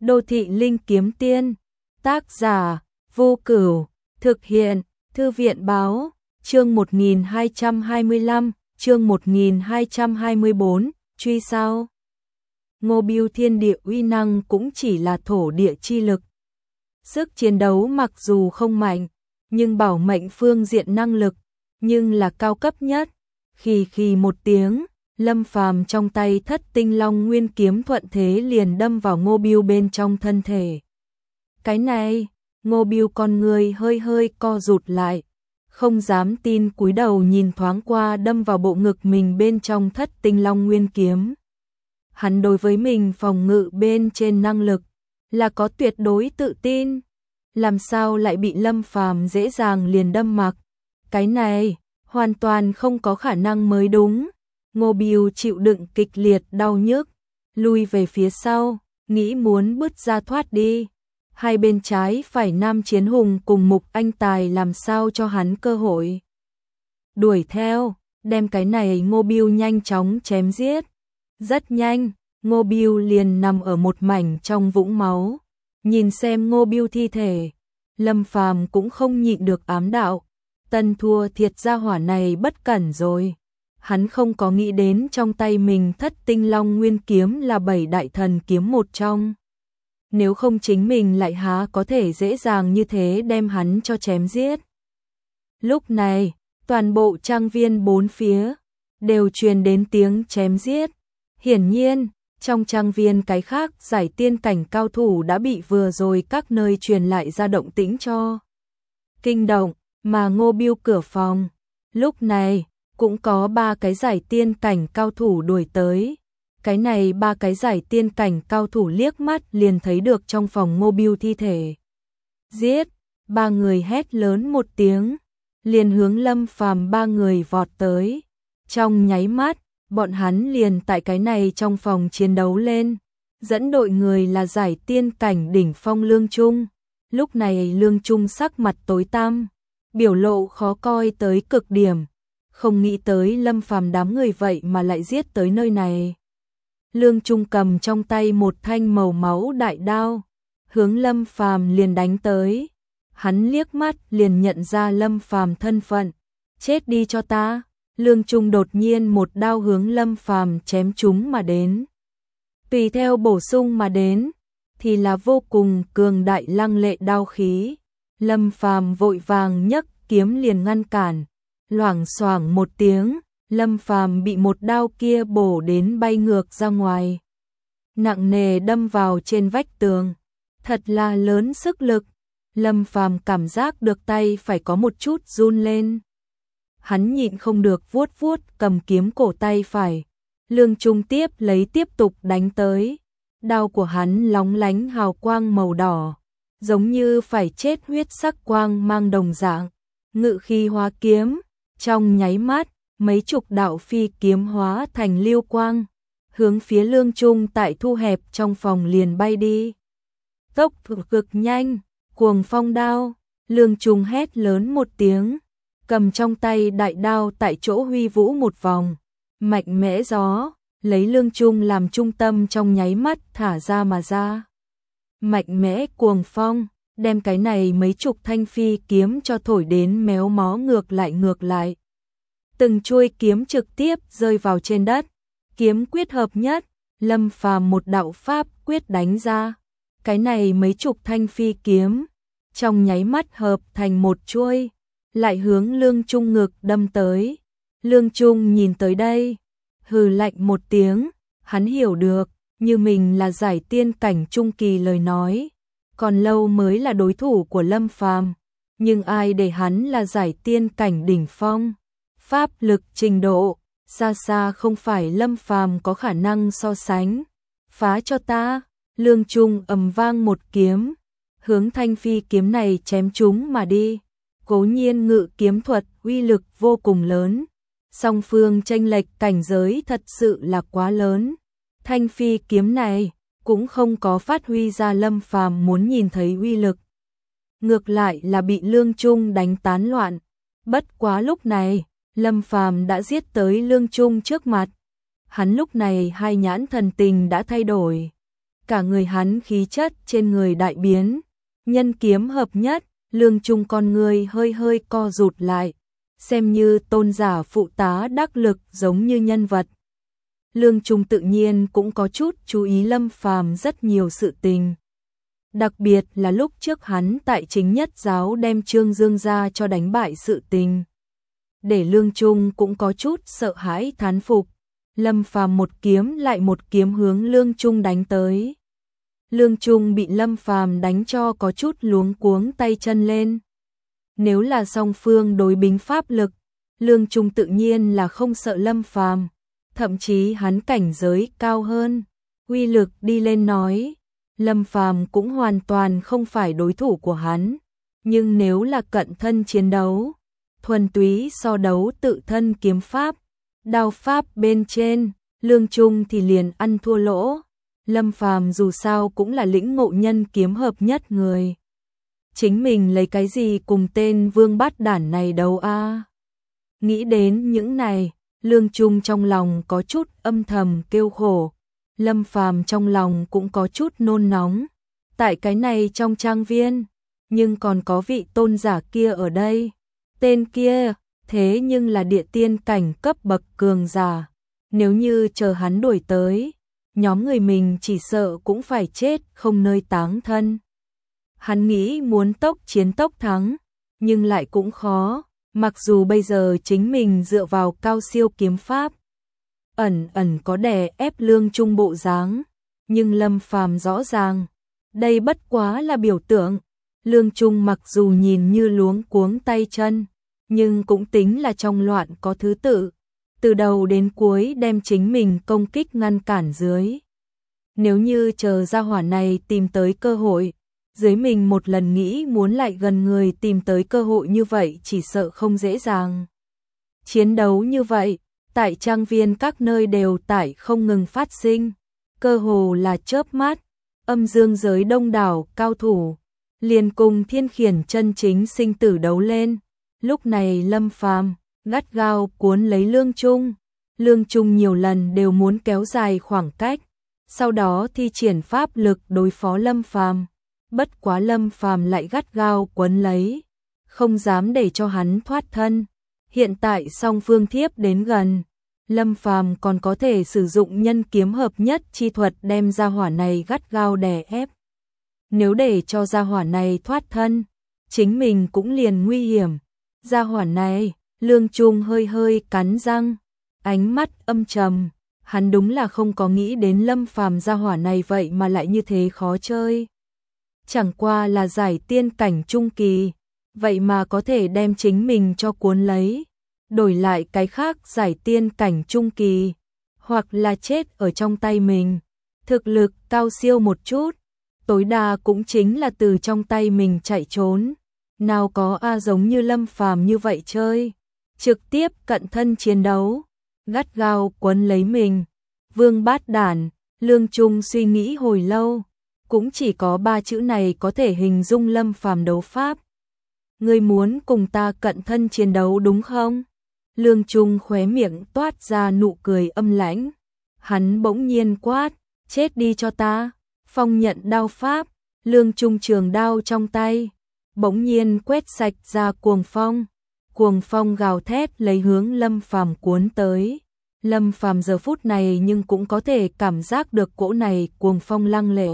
Đô thị linh kiếm tiên, tác giả, Vô Cửu, thực hiện, Thư viện báo, chương 1225, chương 1224, truy sao. Ngô Biêu thiên địa uy năng cũng chỉ là thổ địa chi lực. Sức chiến đấu mặc dù không mạnh, nhưng bảo mệnh phương diện năng lực, nhưng là cao cấp nhất. Khì một tiếng, Lâm Phàm trong tay Thất Tinh Long Nguyên kiếm thuận thế liền đâm vào Ngô Biêu bên trong thân thể. Cái này, Ngô Biêu con người hơi co rụt lại, không dám tin cúi đầu nhìn thoáng qua đâm vào bộ ngực mình bên trong Thất Tinh Long Nguyên kiếm. Hắn đối với mình phòng ngự bên trên năng lực là có tuyệt đối tự tin, làm sao lại bị Lâm Phàm dễ dàng liền đâm mặc. Cái này, hoàn toàn không có khả năng mới đúng. Ngô Biêu chịu đựng kịch liệt đau nhức, lui về phía sau, nghĩ muốn bứt ra thoát đi. Hai bên trái phải Nam Chiến Hùng cùng Mục Anh Tài làm sao cho hắn cơ hội. Đuổi theo, đem cái này Ngô Biêu nhanh chóng chém giết. Rất nhanh, Ngô Biêu liền nằm ở một mảnh trong vũng máu. Nhìn xem Ngô Biêu thi thể, Lâm Phàm cũng không nhịn được ám đạo. Tân thua thiệt gia hỏa này bất cẩn rồi. Hắn không có nghĩ đến trong tay mình Thất Tinh Long Nguyên kiếm là 7 đại thần kiếm một trong. Nếu không chính mình lại há có thể dễ dàng như thế đem hắn cho chém giết. Lúc này, toàn bộ trang viên bốn phía đều truyền đến tiếng chém giết. Hiển nhiên, trong trang viên cái khác giải tiên cảnh cao thủ đã bị vừa rồi các nơi truyền lại ra động tĩnh cho kinh động, mà Ngô Biêu cửa phòng. Lúc này, cũng có 3 cái giải tiên cảnh cao thủ đuổi tới. Cái này 3 cái giải tiên cảnh cao thủ liếc mắt liền thấy được trong phòng Ngô Biêu thi thể. Giết! 3 người hét lớn một tiếng, liền hướng Lâm Phàm 3 người vọt tới. Trong nháy mắt, bọn hắn liền tại cái này trong phòng chiến đấu lên. Dẫn đội người là giải tiên cảnh đỉnh phong Lương Trung. Lúc này Lương Trung sắc mặt tối tăm, biểu lộ khó coi tới cực điểm. Không nghĩ tới Lâm Phàm đám người vậy mà lại giết tới nơi này. Lương Trung cầm trong tay một thanh màu máu đại đao, hướng Lâm Phàm liền đánh tới. Hắn liếc mắt liền nhận ra Lâm Phàm thân phận. Chết đi cho ta! Lương Trung đột nhiên một đao hướng Lâm Phàm chém trúng mà đến. Tùy theo bổ sung mà đến, thì là vô cùng cường đại lăng lệ đao khí. Lâm Phàm vội vàng nhấc kiếm liền ngăn cản. Loảng xoảng một tiếng, Lâm Phàm bị một đao kia bổ đến bay ngược ra ngoài. Nặng nề đâm vào trên vách tường. Thật là lớn sức lực. Lâm Phàm cảm giác được tay phải có một chút run lên. Hắn nhịn không được vuốt vuốt cầm kiếm cổ tay phải. Lương Trung tiếp lấy tiếp tục đánh tới. Đao của hắn lóng lánh hào quang màu đỏ, giống như phải chết huyết sắc quang mang đồng dạng. Ngự khí hóa kiếm, trong nháy mắt, mấy chục đạo phi kiếm hóa thành lưu quang, hướng phía Lương Trung tại thu hẹp trong phòng liền bay đi. Tốc độ cực nhanh, cuồng phong đao, Lương Trung hét lớn một tiếng, cầm trong tay đại đao tại chỗ huy vũ một vòng, mạnh mẽ gió, lấy Lương Trung làm trung tâm trong nháy mắt thả ra mà ra. Mạnh mẽ cuồng phong, đem cái này mấy chục thanh phi kiếm cho thổi đến méo mó ngược lại. Từng chuôi kiếm trực tiếp rơi vào trên đất, kiếm quyết hợp nhất, Lâm Phàm một đạo pháp quyết đánh ra. Cái này mấy chục thanh phi kiếm, trong nháy mắt hợp thành một chuôi, lại hướng Lương Trung ngực đâm tới. Lương Trung nhìn tới đây, hừ lạnh một tiếng, hắn hiểu được, như mình là giải tiên cảnh trung kỳ lời nói, còn lâu mới là đối thủ của Lâm Phàm, nhưng ai để hắn là giải tiên cảnh đỉnh phong. Pháp lực trình độ, xa xa không phải Lâm Phàm có khả năng so sánh. Phá cho ta! Lương Trung ầm vang một kiếm, hướng thanh phi kiếm này chém trúng mà đi. Cố nhiên ngự kiếm thuật uy lực vô cùng lớn, song phương chênh lệch cảnh giới thật sự là quá lớn. Thanh phi kiếm này cũng không có phát huy ra Lâm Phàm muốn nhìn thấy uy lực. Ngược lại là bị Lương Trung đánh tán loạn. Bất quá lúc này, Lâm Phàm đã giết tới Lương Trung trước mặt. Hắn lúc này hai nhãn thần tình đã thay đổi. cả người hắn khí chất trên người đại biến, nhân kiếm hợp nhất, Lương Trung con người hơi hơi co rụt lại, xem như tôn giả phụ tá đắc lực giống như nhân vật. Lương Trung tự nhiên cũng có chút chú ý Lâm Phàm rất nhiều sự tình. Đặc biệt là lúc trước hắn tại Chính Nhất giáo đem Trương Dương ra cho đánh bại sự tình. Để Lương Trung cũng có chút sợ hãi thán phục. Lâm Phàm một kiếm lại một kiếm hướng Lương Trung đánh tới. Lương Trung bị Lâm Phàm đánh cho có chút luống cuống tay chân lên. Nếu là song phương đối bính pháp lực, Lương Trung tự nhiên là không sợ Lâm Phàm, thậm chí hắn cảnh giới cao hơn, uy lực đi lên nói, Lâm Phàm cũng hoàn toàn không phải đối thủ của hắn, nhưng nếu là cận thân chiến đấu, thuần túy so đấu tự thân kiếm pháp, đao pháp bên trên, Lương Trung thì liền ăn thua lỗ. Lâm Phàm dù sao cũng là lĩnh ngộ nhân kiếm hợp nhất người. Chính mình lấy cái gì cùng tên Vương Bát Đản này đấu a? Nghĩ đến những này, Lương Trung trong lòng có chút âm thầm kêu khổ. Lâm Phàm trong lòng cũng có chút nôn nóng. Tại cái này trong trang viên, nhưng còn có vị tôn giả kia ở đây. Tên kia, thế nhưng là địa tiên cảnh cấp bậc cường giả. Nếu như chờ hắn đuổi tới, nhóm người mình chỉ sợ cũng phải chết không nơi táng thân. Hắn nghĩ muốn tốc chiến tốc thắng, nhưng lại cũng khó, mặc dù bây giờ chính mình dựa vào cao siêu kiếm pháp, ẩn ẩn có đè ép Lương Trung bộ dáng, nhưng Lâm Phàm rõ ràng, đây bất quá là biểu tượng. Lương Trung mặc dù nhìn như luống cuống tay chân, nhưng cũng tính là trong loạn có thứ tự, từ đầu đến cuối đem chính mình công kích ngăn cản dưới. Nếu như chờ gia hỏa này tìm tới cơ hội, dưới mình một lần nghĩ muốn lại gần người tìm tới cơ hội như vậy chỉ sợ không dễ dàng. Chiến đấu như vậy, tại trang viên các nơi đều tại không ngừng phát sinh, cơ hồ là chớp mắt, âm dương giới đông đảo cao thủ, liền cùng Thiên Khiển chân chính sinh tử đấu lên. Lúc này Lâm Phàm gắt gao cuốn lấy Lương Trung. Lương Trung nhiều lần đều muốn kéo dài khoảng cách, sau đó thi triển pháp lực đối phó Lâm Phàm. Bất quá Lâm Phàm lại gắt gao quấn lấy, không dám để cho hắn thoát thân. Hiện tại song phương thiếp đến gần, Lâm Phàm còn có thể sử dụng nhân kiếm hợp nhất chi thuật đem gia hỏa này gắt gao đè ép. Nếu để cho gia hỏa này thoát thân, chính mình cũng liền nguy hiểm. Gia hỏa này, Lương Trung hơi hơi cắn răng, ánh mắt âm trầm, hắn đúng là không có nghĩ đến Lâm Phàm gia hỏa này vậy mà lại như thế khó chơi. Chẳng qua là giải tiên cảnh trung kỳ, vậy mà có thể đem chính mình cho cuốn lấy, đổi lại cái khác giải tiên cảnh trung kỳ, hoặc là chết ở trong tay mình. Thực lực cao siêu một chút, tối đa cũng chính là từ trong tay mình chạy trốn. Nào có giống như Lâm Phàm như vậy chơi, trực tiếp cận thân chiến đấu, gắt gao quấn lấy mình. Vương Bát Đản, Lương Trung suy nghĩ hồi lâu, cũng chỉ có 3 chữ này có thể hình dung Lâm Phàm đấu pháp. Ngươi muốn cùng ta cận thân chiến đấu đúng không? Lương Trung khóe miệng toát ra nụ cười âm lãnh. Hắn bỗng nhiên quát, chết đi cho ta. Phong nhận đao pháp, Lương Trung trường đao trong tay, bỗng nhiên quét sạch ra cuồng phong. Cuồng phong gào thét lấy hướng Lâm Phàm cuốn tới. Lâm Phàm giờ phút này nhưng cũng có thể cảm giác được cỗ này cuồng phong lăng lệ.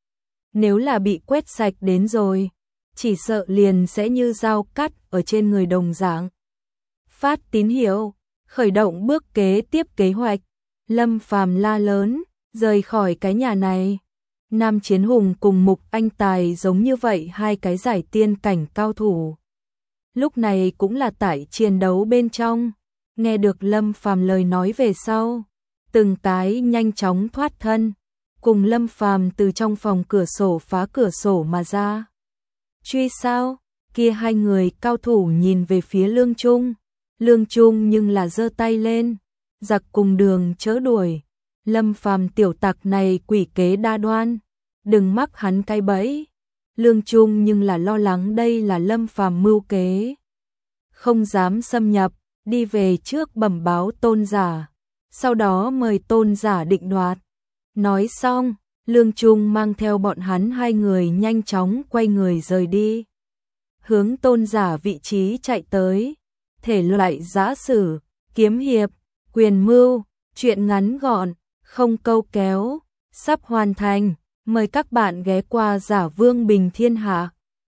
Nếu là bị quét sạch đến rồi, chỉ sợ liền sẽ như dao cắt ở trên người đồng dạng. Phát tín hiệu, khởi động bước kế tiếp kế hoạch. Lâm Phàm la lớn, rời khỏi cái nhà này. Nam Chiến Hùng cùng Mục Anh Tài giống như vậy hai cái giải tiên cảnh cao thủ. Lúc này cũng là tại chiến đấu bên trong, nghe được Lâm Phàm lời nói về sau, từng cái nhanh chóng thoát thân, cùng Lâm Phàm từ trong phòng cửa sổ phá cửa sổ mà ra. Truy sao? Kia hai người cao thủ nhìn về phía Lương Trung. Lương Trung nhưng là giơ tay lên, giặc cùng đường chớ đuổi. Lâm Phàm tiểu tặc này quỷ kế đa đoan, đừng mắc hắn cái bẫy. Lương Trung nhưng là lo lắng đây là Lâm Phàm mưu kế, không dám xâm nhập, đi về trước bẩm báo tôn giả, sau đó mời tôn giả định đoạt. Nói xong, Lương Trung mang theo bọn hắn hai người nhanh chóng quay người rời đi. Hướng Tôn Giả vị trí chạy tới. Thể loại giã sử, kiếm hiệp, quyền mưu, truyện ngắn gọn, không câu kéo, sắp hoàn thành. Mời các bạn ghé qua Giả Vương Bình Thiên Hạ.